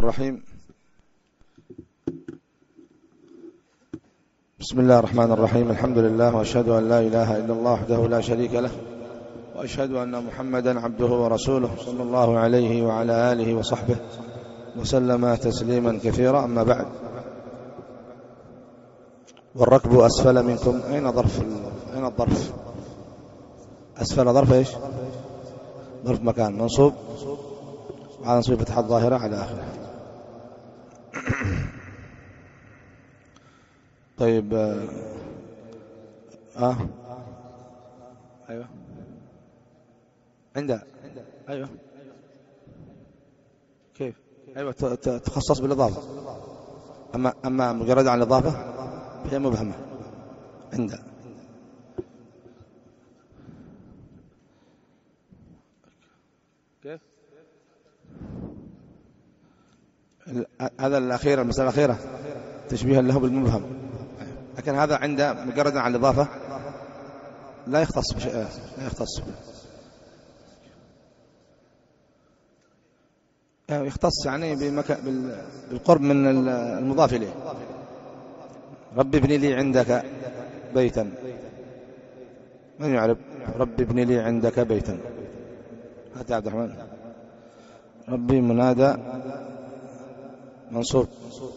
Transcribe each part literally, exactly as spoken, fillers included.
الرحيم. بسم الله الرحمن الرحيم. الحمد لله، وأشهد أن لا إله إلا الله وحده لا شريك له، وأشهد أن محمدا عبده ورسوله صلى الله عليه وعلى آله وصحبه وسلم تسليما كثيرا. أما بعد، والركب أسفل منكم. أين ظرف أين الظرف؟ أسفل ظرف إيش؟ ظرف مكان منصوب على نصب فتحة الظاهرة على آخره. طيب آه, آه. أيوة عندها أيوة كيف أيوة تخصص بالإضافة. أما أما مجرد عن الإضافة فهي مبهمة عندها. كيف هذا الأخير، المسألة الأخيرة تشبيها له بالمبهم، لكن هذا عند مجرد عن الإضافة لا يختص بشيء، لا يختص يعني يختص يعني بمكان بالقرب من المضاف إليه. رب ابن لي عندك بيتا، من يعرف رب ابن لي عندك بيتا؟ هات يا عبد الرحمن. ربي منادى منصوب.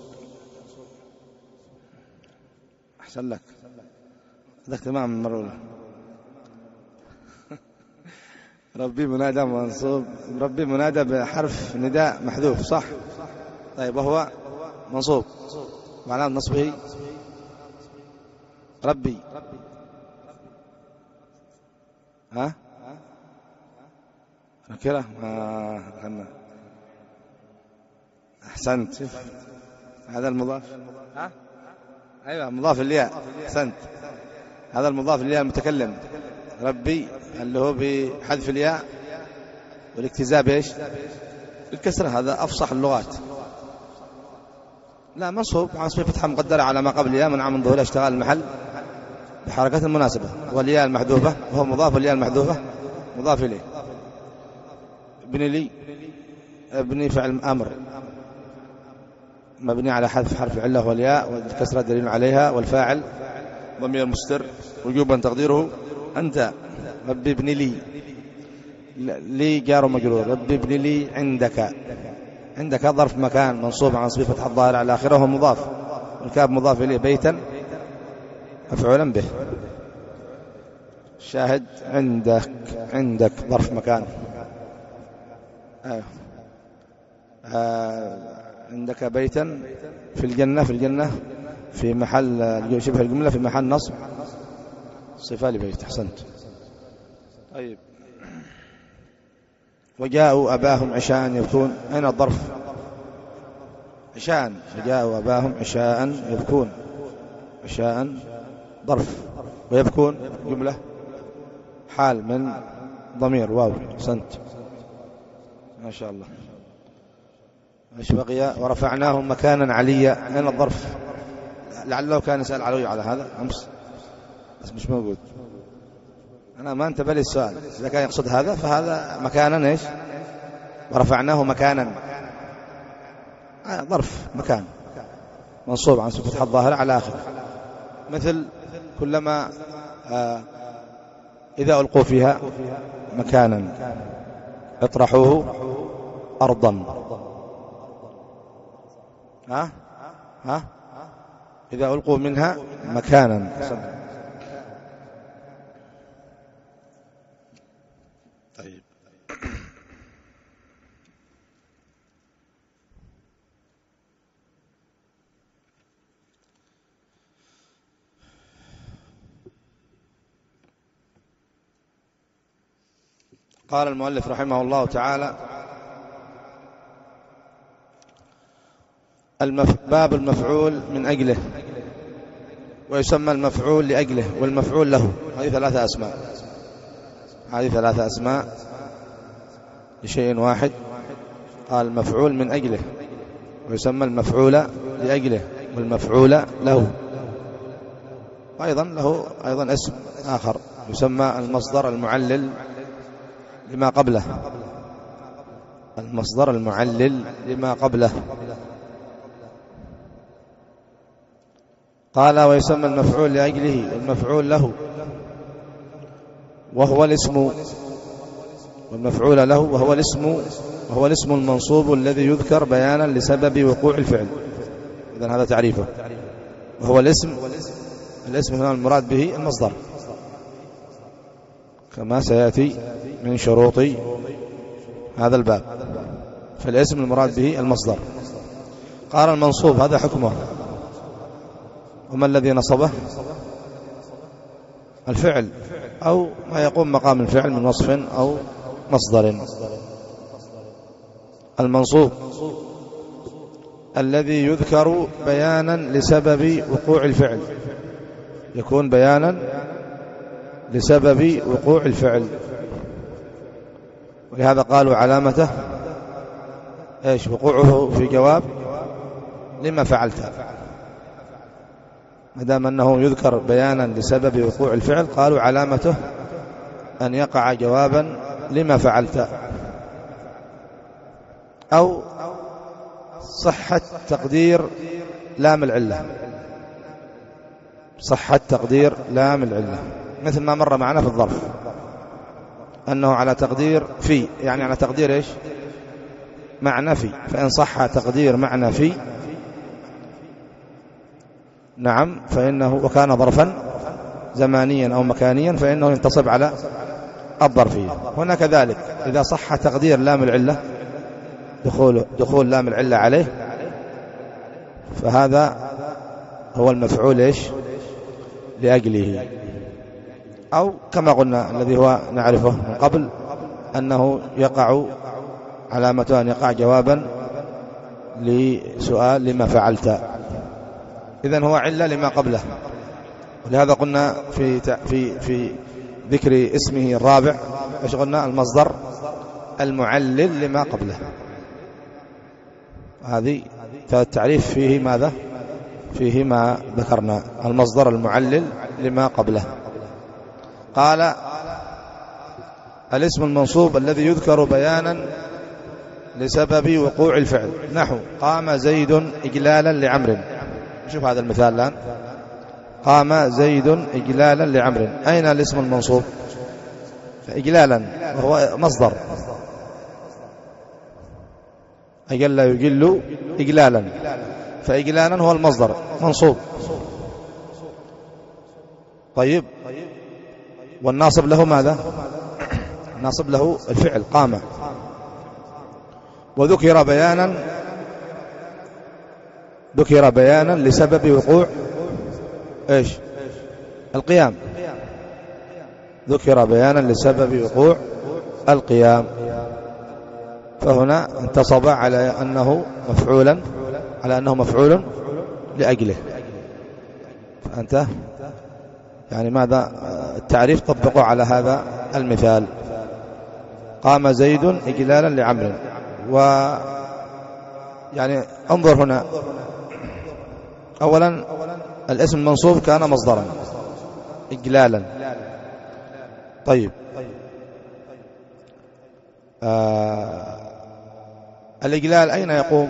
أحسن لك، هذاك تمام المرة الأولى. ربي منادى منصوب، ربي منادى بحرف نداء محذوف، صح؟ طيب، وهو منصوب وعلامة نصبه ربي. ها نكرة. آه. أحسنت. هذا المضاف. ها أيوة مضاف الياء. أحسنت. هذا المضاف الياء المتكلم ربي، اللي هو بحذف الياء والاكتزاء بإيش؟ الكسرة. هذا أفصح اللغات. لا، منصوب عن صفة فتحة مقدرة على ما قبل الياء، منع من ظهورها اشتغال المحل بحركة المناسبة، والياء المحذوفة وهو مضاف، والياء المحذوفة مضاف إليه. ابن لي ابني فعل أمر مبني على حذف حرف العلة والياء، والكسرة دليل عليها، والفاعل ضمير مستتر وجوبا تقديره أنت. ربي ابن لي، لي جار مجرور. ربي ابن لي عندك. عندك ظرف مكان منصوب عن صفة فتحة الظاهر على آخره، هو مضاف، والكاف مضاف إليه. بيتا مفعولا به. شاهد عندك، عندك ظرف مكان. آه. آه. عندك بيتا في الجنة، في الجنة في محل شبه الجملة، في محل نصب صفة لبيت. أحسنت. طيب، وجاءوا أباهم عشاء يبكون. أين الظرف؟ عشاء. وجاءوا أباهم عشاء يبكون. عشاء ظرف، ويبكون جملة حال من ضمير واو. أحسنت ما شاء الله. ايش بقي؟ ورفعناهم مكانا عليا. أين الظرف؟ لعله كان يسأل علوي على هذا أمس بس مش موجود. أنا ما انتبه لي السؤال. إذا كان يقصد هذا فهذا مكانا إيش؟ ورفعناه مكانا. آه ظرف مكان منصوب عن صفة فتحة الظاهرة على آخره، مثل كلما آه إذا ألقوا فيها مكانا اطرحوه أرضا. ها ها إذا ألقوا منها مكانا. طيب، قال المؤلف رحمه الله تعالى: المف... باب المفعول من أجله، ويسمى المفعول لأجله والمفعول له. هذه ثلاثة أسماء، هذه ثلاثة أسماء لشيء واحد. قال المفعول من أجله، ويسمى المفعول لأجله والمفعول له. وأيضا له أيضا اسم آخر يسمى المصدر المعلل لما قبله. المصدر المعلل لما قبله. قال ويسمى المفعول لأجله المفعول له وهو الاسم، والمفعول له وهو الاسم وهو الاسم المنصوب الذي يذكر بيانا لسبب وقوع الفعل. إذن هذا تعريفه، وهو الاسم. الاسم هنا المراد به المصدر كما سيأتي من شروط هذا الباب. فالاسم المراد به المصدر. قال المنصوب هذا حكمه، وما الذي نصبه؟ الفعل أو ما يقوم مقام الفعل من وصف أو مصدر. المنصوب الذي يذكر بيانا لسبب وقوع الفعل، يكون بيانا لسبب وقوع الفعل. ولهذا قالوا علامته ايش؟ وقوعه في جواب لما فعلت. ما دام انه يذكر بيانا لسبب وقوع الفعل قالوا علامته ان يقع جوابا لما فعلت، او صحة تقدير لام العلة، صحة تقدير لام العلة، مثل ما مر معنا في الظرف أنه على تقدير في، يعني على تقدير إيش؟ معنى في. فإن صح تقدير معنى في نعم فإنه وكان ظرفا زمانيا أو مكانيا فإنه ينتصب على الظرفية. هنا كذلك إذا صح تقدير لام العلة دخول دخول لام العلة عليه فهذا هو المفعول إيش؟ لأجله. أو كما قلنا الذي هو نعرفه من قبل أنه يقع علامته أن يقع جوابا لسؤال لما فعلت. إذن هو علة لما قبله. ولهذا قلنا في في في ذكر اسمه الرابع ايش قلنا؟ المصدر المعلل لما قبله. هذه التعريف فيه ماذا؟ فيه ما ذكرنا، المصدر المعلل لما قبله. قال الاسم المنصوب الذي يذكر بيانا لسبب وقوع الفعل، نحو قام زيد إجلالا لعمر. شوف هذا المثال الآن، قام زيد إجلالا لعمر. أين الاسم المنصوب؟ إجلالا وهو مصدر، أجل يجل إجلالا، فإجلالا هو المصدر منصوب. طيب والناصب له ماذا؟ الناصب له الفعل قام. وذكر بيانا ذكر بيانا لسبب وقوع ايش؟ القيام. ذكر بيانا لسبب وقوع القيام، فهنا انتصب على أنه مفعولا على أنه مفعول لأجله. فأنت يعني ماذا التعريف طبقوا على هذا المثال. قام زيد إجلالا لعمر. و يعني انظر هنا، أولا الاسم المنصوب كان مصدرا إجلالا. طيب آه الإجلال أين يقوم؟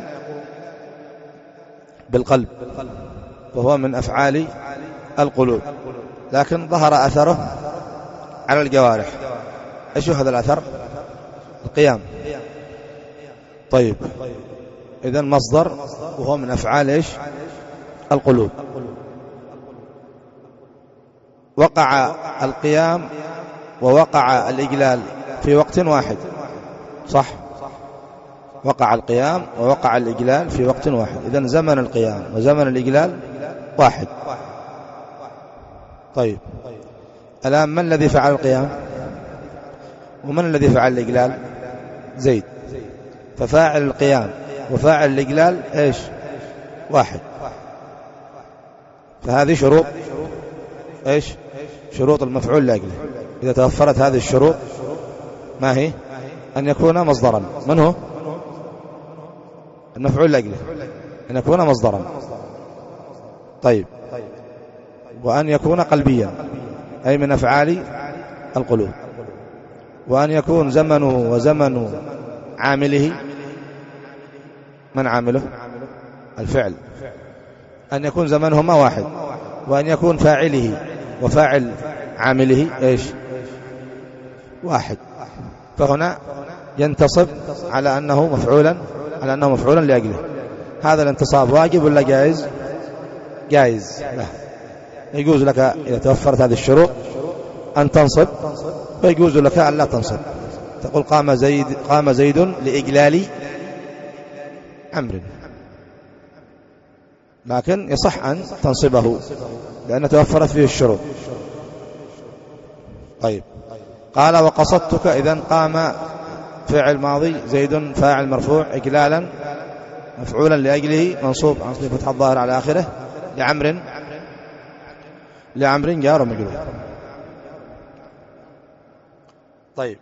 بالقلب، وهو من أفعال القلوب، لكن ظهر أثره على الجوارح. ايش هذا الأثر؟ القيام. طيب إذن مصدر وهو من أفعال ايش؟ القلوب. وقع القيام ووقع الإجلال في وقت واحد، صح؟ وقع القيام ووقع الإجلال في وقت واحد. إذن زمن القيام وزمن الإجلال واحد. طيب الآن من الذي فعل القيام ومن الذي فعل الإجلال؟ زيد. ففاعل القيام وفاعل الإجلال ايش؟ واحد. فهذه شروط ايش؟ شروط المفعول لأجله. إذا توفرت هذه الشروط ما هي؟ أن يكون مصدرا. من هو؟ المفعول لأجله أن يكون مصدرا. طيب وأن يكون قلبيا أي من أفعال القلوب. وأن يكون زمنه وزمن عامله. من عامله؟ الفعل. أن يكون زمنهما واحد، وأن يكون فاعله وفاعل عامله إيش؟ واحد. فهنا ينتصب على أنه مفعولا على أنه مفعولا لأجله. هذا الانتصاب واجب ولا جائز؟ جائز. لا، يجوز لك إذا توفرت هذه الشروط أن تنصب، ويجوز لك أن لا تنصب. تقول قام زيد قام زيد لإجلال عمرو، لكن يصح أن تنصبه لأن توفرت فيه الشروط. طيب، قال وقصدتك. إذن قام فعل ماضي، زيد فاعل مرفوع، إجلالا مفعولا لأجله منصوب عن صفة فتح الظاهر على آخره، لعمر لعمر جار ومجرور. طيب،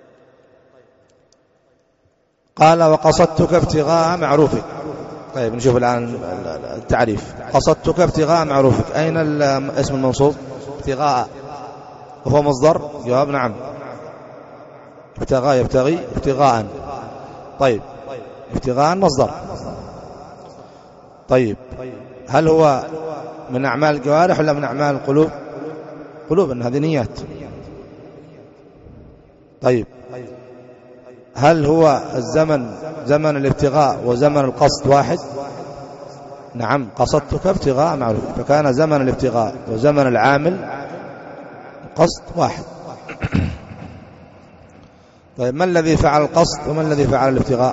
قال وقصدتك ابتغاء معروفك. طيب، نشوف الآن التعريف. قصدتك ابتغاء معروفك، أين اسم المنصوب؟ ابتغاء، وهو مصدر. جواب نعم، ابتغاء يبتغي ابتغاء. طيب، ابتغاء مصدر. طيب، هل هو من أعمال الجوارح ولا من أعمال القلوب؟ قلوب، إن هذه نيات. طيب، هل هو الزمن زمن الابتغاء وزمن القصد واحد؟ نعم، قصدتك ابتغاء معروف، فكان زمن الابتغاء وزمن العامل القصد واحد. طيب، ما الذي فعل القصد وما الذي فعل الابتغاء؟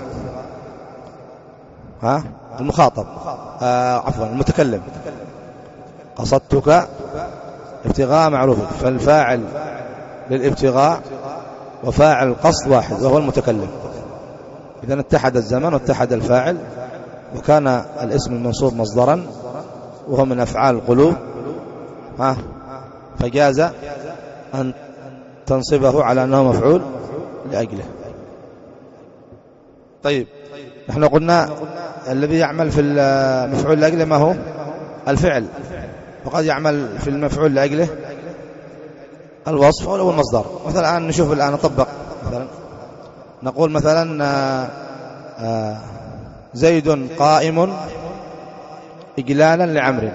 ها؟ المخاطب، آه عفوا المتكلم. قصدتك ابتغاء معروفك، فالفاعل للابتغاء وفاعل القصد واحد وهو المتكلم. إذن اتحد الزمن واتحد الفاعل، وكان الاسم المنصوب مصدرا وهو من أفعال القلوب، ها، فجاز أن تنصبه على أنه مفعول لأجله. طيب، نحن قلنا الذي يعمل في المفعول لأجله ما هو؟ الفعل، وقد يعمل في المفعول لأجله الوصف أو المصدر. مثلا الآن نشوف الآن نطبق. مثلا نقول مثلا آآ آآ زيد قائم إجلالا لعمر.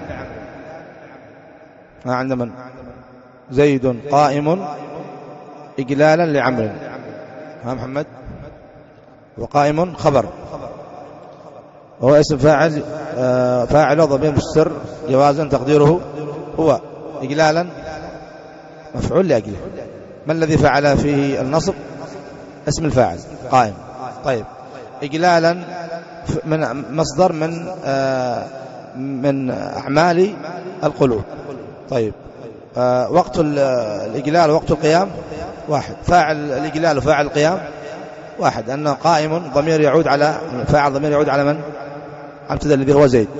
ما عند من؟ زيد قائم إجلالا لعمر. ها محمد؟ وقائم خبر، وهو اسم فاعل، فاعل ضمير مستتر جوازا تقديره هو، إجلالا مفعول لأجله. ما الذي فعل فيه النصب؟ اسم الفاعل قائم. طيب، إجلالا من مصدر من من أعمال القلوب. طيب، وقت الإجلال ووقت القيام واحد. فاعل الإجلال وفاعل القيام واحد، أن قائم ضمير يعود على فاعل، ضمير يعود على من؟ المبتدا الذي هو زيد.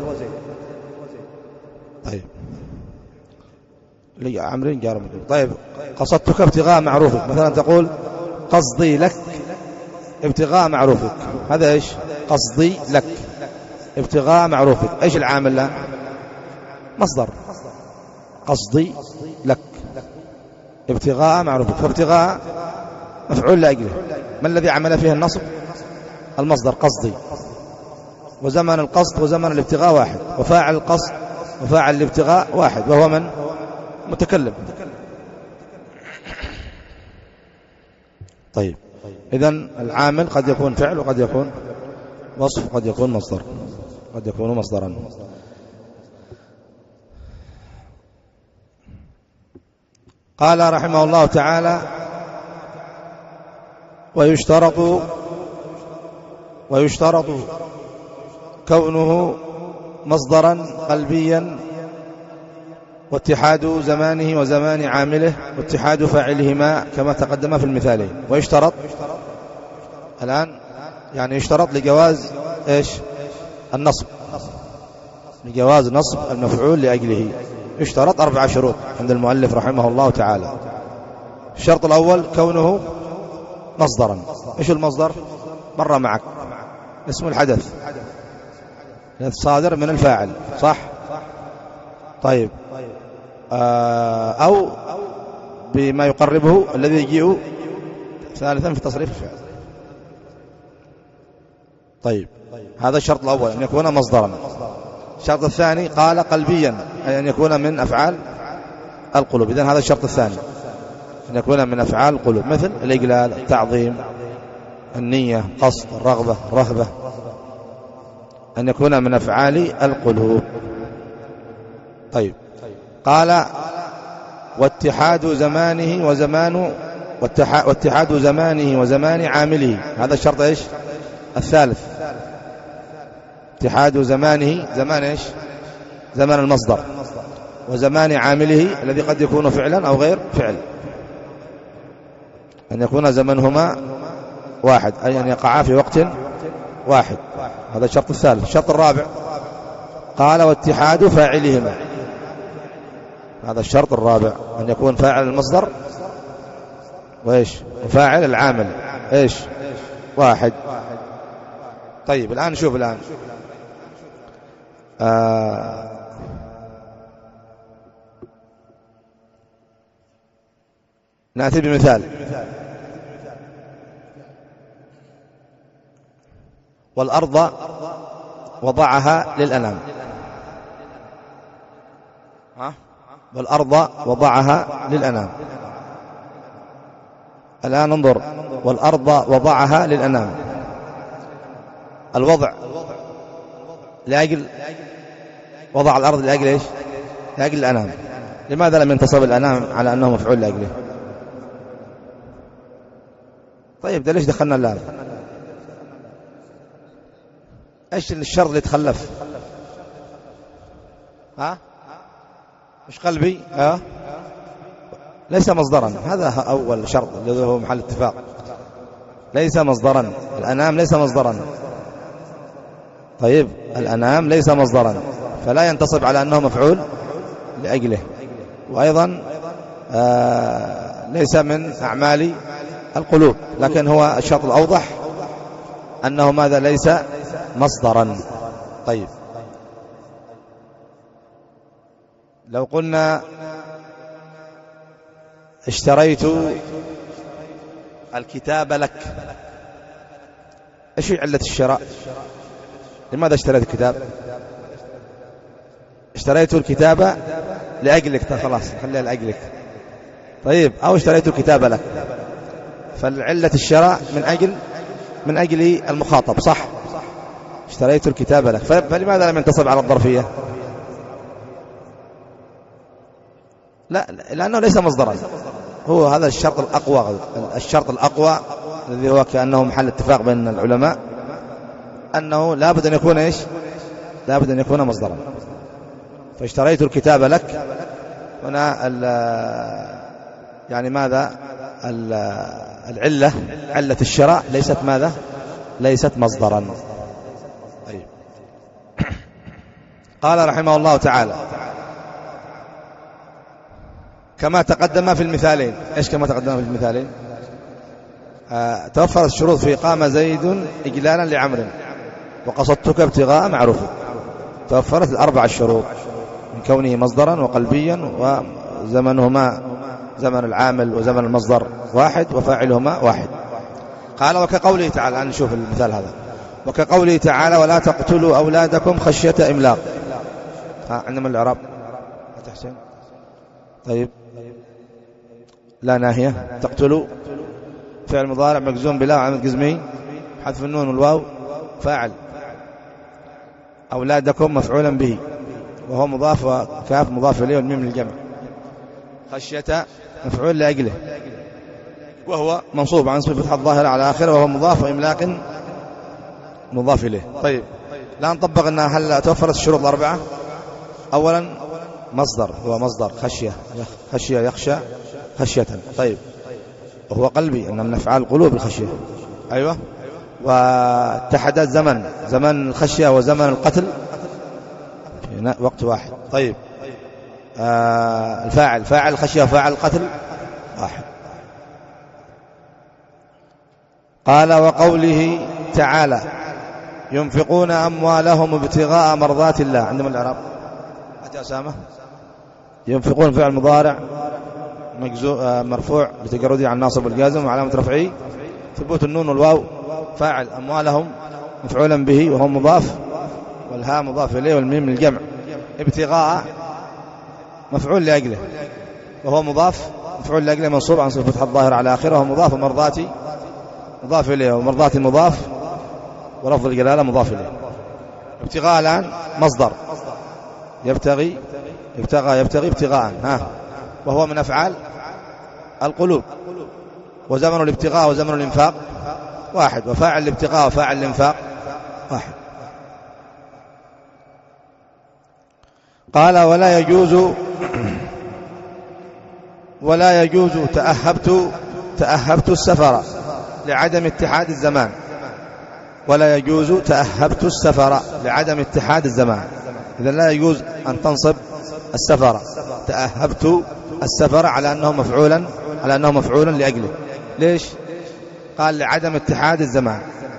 طيب، عمرو جار مجرور. طيب، قصدتك ابتغاء معروفك، مثلا تقول قصدي لك ابتغاء معروفك. هذا ايش؟ قصدي لك ابتغاء معروفك. ايش العامل له؟ مصدر. قصدي لك ابتغاء معروفك، فابتغاء مفعول لأجله. ما الذي عمل فيه النصب؟ المصدر قصدي، وزمن القصد وزمن الابتغاء واحد، وفاعل القصد وفاعل الابتغاء واحد، وهو من؟ متكلم. طيب، إذن العامل قد يكون فعل وقد يكون وصف وقد يكون مصدر، قد يكون مصدرا. قال رحمه الله تعالى: ويشترط ويشترط كونه مصدرا قلبيا، واتحاد زمانه وزمان عامله، واتحاد فاعلهما كما تقدم في المثالين. ويشترط الآن يعني يشترط لجواز إيش؟ النصب، لجواز نصب المفعول لأجله يشترط أربع شروط عند المؤلف رحمه الله تعالى. الشرط الأول كونه مصدرا. إيش المصدر؟ مر معك، اسم الحدث صادر من الفاعل، صح؟ طيب، أو بما يقربه الذي يجيء ثالثا في تصريف الفعل. طيب هذا الشرط الأول أن يكون مصدرا. الشرط الثاني قال قلبيا أي أن يكون من أفعال القلوب. إذن هذا الشرط الثاني أن يكون من أفعال القلوب، مثل الإجلال، التعظيم، النية، قصد، الرغبة، الرهبة، أن يكون من أفعال القلوب. طيب قال واتحاد زمانه وزمان واتحاد زمانه وزمان عامله. هذا الشرط إيش؟ الثالث. اتحاد زمانه، زمان إيش؟ زمان المصدر، وزمان عامله الذي قد يكون فعلا أو غير فعل، أن يكون زمنهما واحد أي أن يقعا في وقت واحد. هذا الشرط الثالث. الشرط الرابع قال واتحاد فاعلهما. هذا الشرط الرابع أن يكون فاعل المصدر وإيش؟ وفاعل العامل إيش؟ واحد. طيب الآن نشوف الآن آه نأتي بمثال. والأرض وضعها للأنام. ها؟ والأرض وضعها للأنام. الآن ننظر. والأرض وضعها للأنام. الوضع لأجل وضع الأرض لأجل إيش؟ لأجل الأنام. لماذا لم ينتصب الأنام على أنه مفعول لأجله؟ طيب ده ليش دخلنا اللام؟ ايش الشرط اللي تخلف؟ ها؟ مش قلبي؟ ها؟ ليس مصدرا. هذا أول شرط الذي هو محل اتفاق. ليس مصدرا. الأنام ليس مصدرا. طيب الأنام ليس مصدرا، فلا ينتصب على أنه مفعول لأجله. وأيضا آه ليس من أعمال القلوب، لكن هو الشرط الأوضح أنه ماذا؟ ليس مصدرا. طيب لو قلنا اشتريت الكتاب لك، ايش علة الشراء؟ لماذا اشتريت الكتاب؟ اشتريت الكتاب لأجلك. خلاص خليها لأجلك. طيب أو اشتريت الكتاب لك، فالعلة الشراء من أجل من أجل المخاطب، صح؟ اشتريت الكتاب لك، فلماذا لم ينتصب على الظرفية؟ لا، لأنه ليس مصدرا. هو هذا الشرط الأقوى. الشرط الأقوى الذي هو كأنه محل اتفاق بين العلماء أنه لا بد أن يكون إيش؟ لا بد أن يكون مصدرا. فاشتريت الكتاب لك هنا يعني ماذا؟ العلة علة الشراء ليست ماذا؟ ليست مصدرا. طيب قال رحمه الله تعالى كما تقدم في المثالين. ايش كما تقدم في المثالين؟ آه توفرت الشروط في قام زيد إجلالا لعمر وقصدتك ابتغاء معروف. توفرت الأربع الشروط من كونه مصدرا وقلبيا وزمنهما زمن العامل وزمن المصدر واحد وفاعلهما واحد. قال وكقوله تعالى، الآن نشوف المثال هذا. وكقوله تعالى ولا تقتلوا أولادكم خشية إملاق. ها عندما الإعراب تحسين. طيب لا ناهية. تقتلوا فعل مضارع مجزوم بلا وعلامة جزمه حذف النون والواو فاعل. أولادكم مفعولا به وهو مضاف وكاف مضاف إليه والميم للجمع. خشية مفعول لأجله وهو منصوب عن صفة الظاهرة على آخره وهو مضاف وإملاق مضاف إليه. طيب الآن نطبق أن هل توفرت الشروط الأربعة؟ أولا مصدر، هو مصدر خشية، خشية يخشى خشية. طيب وهو قلبي أن من أفعال القلوب الخشية. أيوة. واتحد الزمن، زمن الخشية وزمن القتل في وقت واحد. طيب آه الفاعل، فاعل الخشية وفاعل القتل واحد. قال وقوله تعالى ينفقون أموالهم ابتغاء مرضات الله. عندما الإعراب أتى أسامة. ينفقون فعل مضارع مرفوع بتجرده عن ناصب والجازم وعلامة رفعه ثبوت النون والواو. فاعل أموالهم مفعولا به وهو مضاف، والهاء مضاف إليه، والميم الجمع. ابتغاء مفعول لأجله وهو مضاف، مفعول لأجله منصوب عن صفة فتح الظاهر على آخره، وهو مضاف. ومرضاتي مضاف إليه، ومرضاتي مضاف، ولفظ الجلالة مضاف إليه. ابتغاء الآن مصدر، يبتغي ابتغى يبتغي ابتغاء، ها، وهو من أفعال القلوب. وزمن الابتغاء وزمن الانفاق واحد، وفاعل الابتغاء وفاعل الانفاق واحد. قال ولا يجوز ولا يجوز تأهبت تأهبت السفر لعدم اتحاد الزمان. ولا يجوز تأهبت السفر لعدم اتحاد الزمان. إذا لا يجوز أن تنصب السفر، تأهبت السفر على أنه مفعولا على أنه مفعولا لأجله. ليش؟ قال لعدم اتحاد الزمان،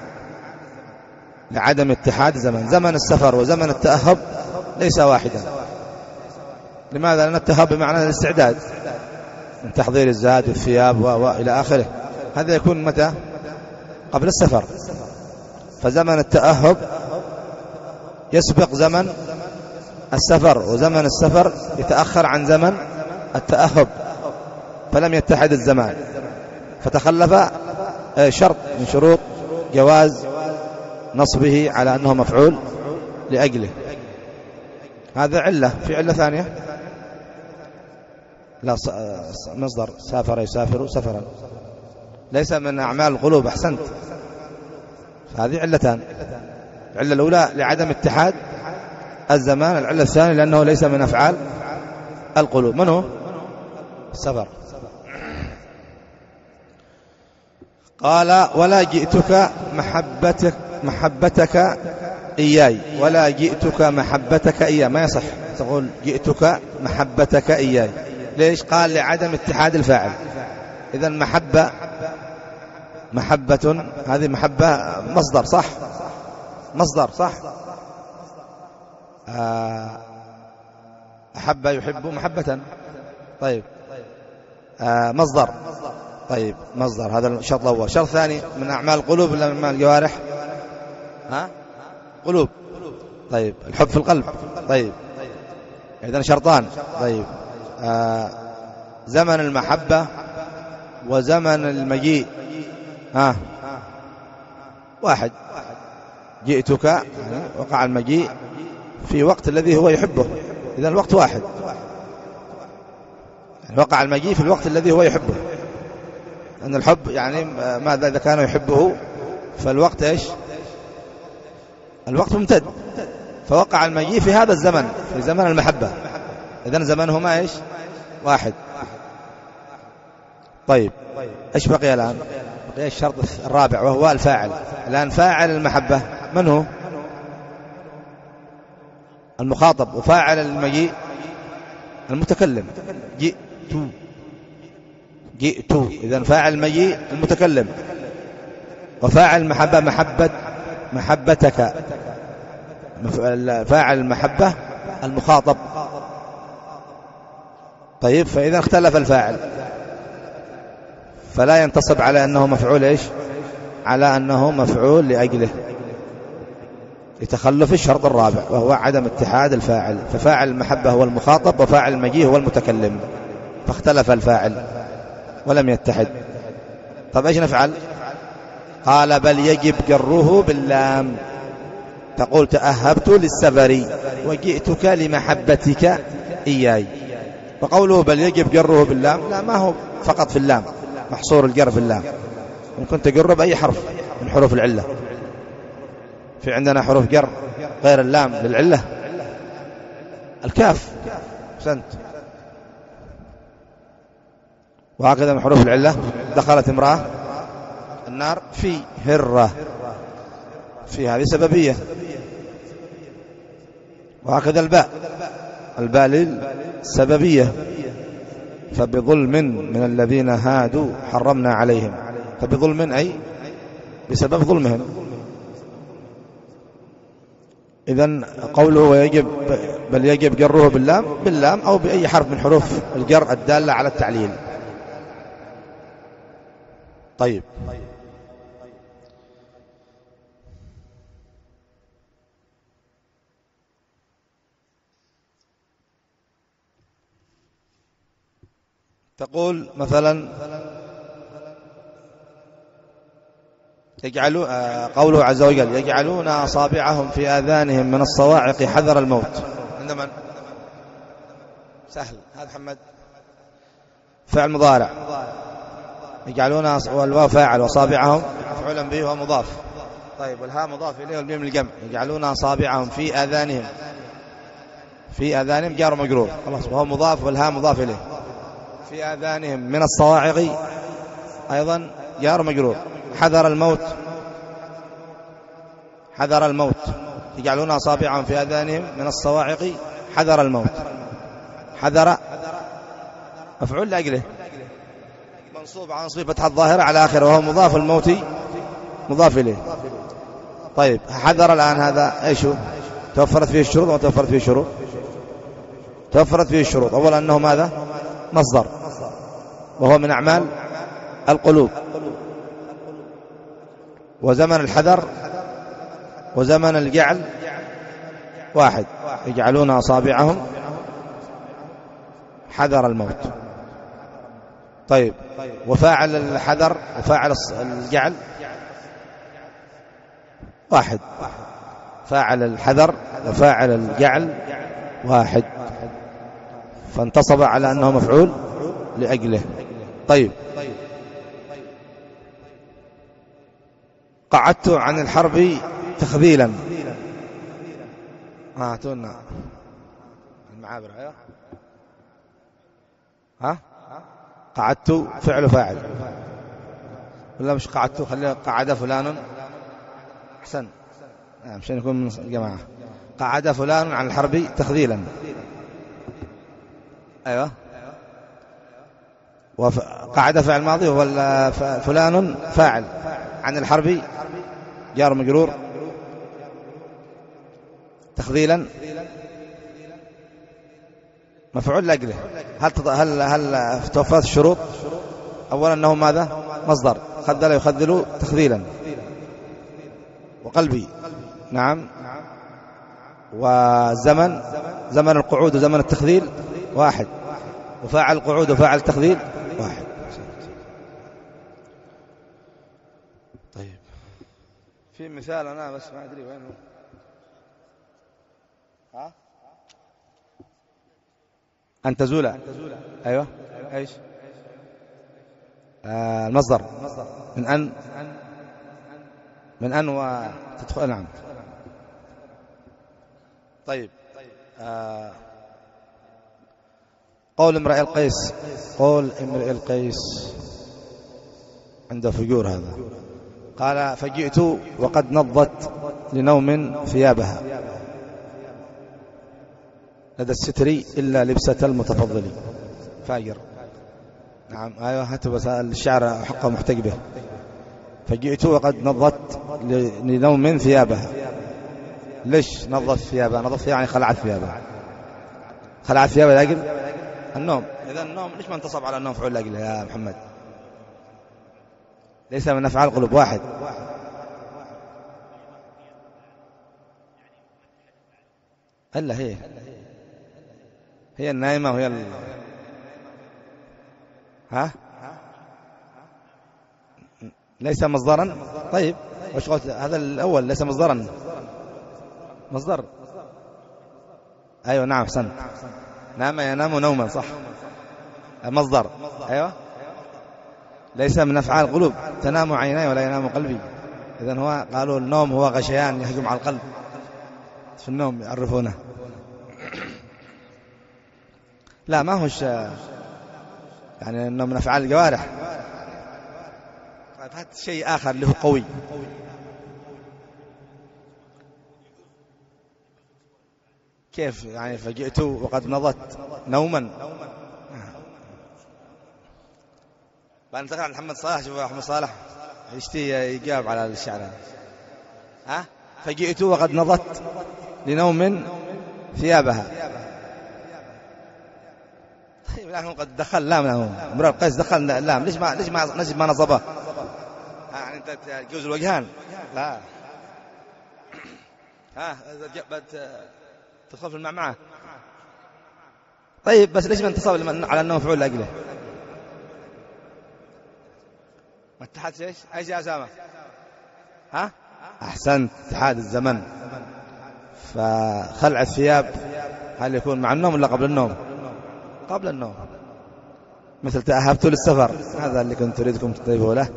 لعدم اتحاد الزمان. زمن السفر وزمن التأهب ليس واحدا. لماذا؟ لأن التأهب بمعنى الاستعداد من تحضير الزاد والثياب وإلى آخره. هذا يكون متى؟ قبل السفر. فزمن التأهب يسبق زمن السفر، وزمن السفر يتأخر عن زمن التأهب، فلم يتحد الزمان، فتخلف شرط من شروط جواز نصبه على أنه مفعول لأجله. هذا علة. في علة ثانية؟ لا، مصدر سافر يسافر سفرا ليس من أعمال القلوب. أحسنت. هذه علتان. العلة الأولى لعدم اتحاد الزمان، العلة الثانية لأنه ليس من أفعال القلوب. من هو؟ السفر. قال ولا جئتك محبتك محبتك إياي. ولا جئتك محبتك إياي، ما يصح تقول جئتك محبتك إياي. ليش؟ قال لعدم اتحاد الفاعل. إذن محبة محبة هذه محبة مصدر، صح؟ مصدر، صح؟ أحب يحب محبة. طيب، مصدر. طيب، مصدر. هذا الشرط الأول. شرط ثاني من أعمال القلوب ولا من أعمال الجوارح؟ ها؟ قلوب. طيب، الحب في القلب. طيب، إذن شرطان. طيب، آه زمن المحبة وزمن المجيء ها واحد. جئتك يعني وقع المجيء في وقت الذي هو يحبه، إذن الوقت واحد. يعني وقع المجيء في الوقت الذي هو يحبه، أن الحب يعني ماذا إذا كان يحبه فالوقت إيش؟ الوقت ممتد، فوقع المجيء في هذا الزمن، في زمن المحبة، إذن زمنهما إيش؟ واحد. طيب، إيش بقي الآن؟ بقي الشرط الرابع وهو الفاعل. الآن فاعل المحبة من هو؟ المخاطب. وفاعل المجيء المتكلم. جئت جئت إذن فاعل المجيء المتكلم، وفاعل المحبة محبة محبتك. فاعل المحبة المخاطب. طيب، فإذا اختلف الفاعل فلا ينتصب على أنه مفعول إيش؟ على أنه مفعول لأجله، لتخلف الشرط الرابع وهو عدم اتحاد الفاعل. ففاعل المحبة هو المخاطب، وفاعل المجيء هو المتكلم، فاختلف الفاعل ولم يتحد. طب إيش نفعل؟ قال بل يجب جره باللام. تقول تأهبت للسفر وجئتك لمحبتك إياي. وقوله بل يجب جره باللام، لا، ما هو فقط في اللام، محصور الجر في اللام، ممكن تجر بأي حرف من حروف العلة. في عندنا حروف جر غير اللام للعلة، الكاف. سنت. وهكذا من حروف العلة دخلت امرأة النار في هرة، في هذه سببية. وهكذا الباء، الباء للسببية. فبظلم من الذين هادوا حرمنا عليهم. فبظلم أي بسبب ظلمهم. إذن قوله ويجب بل يجب جره باللام، باللام أو بأي حرف من حروف الجر الدالة على التعليل. طيب، تقول مثلا يجعلون قوله عز وجل يجعلون أصابعهم في آذانهم من الصواعق حذر الموت. عند من؟ سهل هذا محمد. فعل مضارع يجعلون، والواو فاعل وأصابعهم مفعولا به ومضاف. طيب والهاء مضاف إليه والميم الجمع. يجعلون أصابعهم في آذانهم، في آذانهم جار مجرور خلاص، وهو مضاف والهاء مضاف إليه. في آذانهم من الصواعق أيضا جار مجرور. حذر الموت، حذر الموت. يجعلون أصابعهم في آذانهم من الصواعق حذر الموت. حذر مفعول لأجله منصوب عن صفة الظاهرة على آخره وهو مضاف الموت مضاف إليه. طيب حذر الآن هذا إيش هو؟ توفرت فيه الشروط وما توفرت فيه الشروط؟ توفرت فيه الشروط. أولا أنه ماذا؟ مصدر وهو من أعمال القلوب، وزمن الحذر وزمن الجعل واحد. يجعلون أصابعهم حذر الموت. طيب وفاعل الحذر وفاعل الجعل واحد. فاعل الحذر وفاعل الجعل واحد، فانتصب على أنه مفعول لأجله. طيب قعدت عن الحرب تخذيلا. ها تونا المعابر. ايوه ها قعدت فعل فاعل ولا مش قعدت؟ خليها قعد فلان. احسن نعم عشان يكون من الجماعه. قعد فلان عن الحرب تخذيلا. ايوه وقعد فعل ماضي ولا فلان فاعل عن الحرب جار مجرور. تخذيلا مفعول لاجله. هل هل هل توفرت الشروط؟ اولا انه ماذا؟ مصدر خذل يخذل تخذيلا. وقلبي نعم. وزمن زمن القعود وزمن التخذيل واحد. وفاعل القعود وفاعل التخذيل واحد. طيب في مثال أنا بس ما أدري وين هو. ها أن تزول. أيوة إيش آه المصدر من أن من أن وتدخل. نعم طيب آه قول امرئ القيس. قول امرئ القيس عنده فجور هذا. قال فجئت وقد نضت لنوم ثيابها لدى الستر إلا لبسة المتفضل. فاجر نعم. أيوة هاتوا بس الشعر حقه محتج به. فجئت وقد نضت لنوم ثيابها. ليش نضت ثيابها؟ نضت يعني خلعت ثيابها. خلعت ثيابها لأجل النوم. إذا النوم ليش ما انتصب على النوم فعل لأجله يا محمد؟ ليس من أفعال القلوب. واحد إلا هي هي النائمة وهي ال... ها ليس مصدرا. طيب وش قلت؟ هذا الأول ليس مصدرا. مصدر أيوة نعم سن نام ينام نوما صح. مصدر أيوة. ليس من أفعال القلوب. تنام عيناي ولا ينام قلبي. إذن هو قالوا النوم هو غشيان يهجم على القلب في النوم يعرفونه. لا ما هوش يعني إنه من أفعال الجوارح. هذا شيء آخر اللي هو قوي. كيف يعني فجئت وقد نضت نوما؟ بعد نتقل عن محمد صالح. شوف محمد صالح يشتي يجاوب على الشعر. ها فجئت وقد نضت لنوم ثيابها. طيب لكن قد دخل لام له امرأ القيس دخل لام. ليش ما ليش ما نجد ما نصبه؟ يعني انت تجوز الوجهان. لا ها تدخل في المعمعة. طيب بس ليش ما انتصب على انه مفعول لاجله؟ اتحاد ايش؟ ايش يا أسامة؟ ها؟ أحسنت، اتحاد الزمن. فخلع الثياب هل يكون مع النوم ولا قبل النوم؟ قبل النوم. مثل تأهبت للسفر، هذا اللي كنت أريدكم تضيفوا له.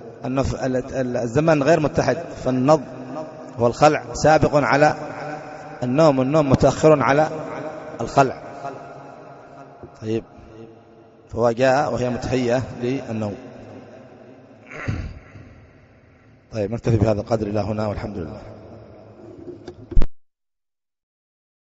الزمن غير متحد، فالنض والخلع سابق على النوم، والنوم متأخر على الخلع. طيب، فهو جاء وهي متهيئة للنوم. طيب، نكتفي بهذا القدر إلى هنا، والحمد لله.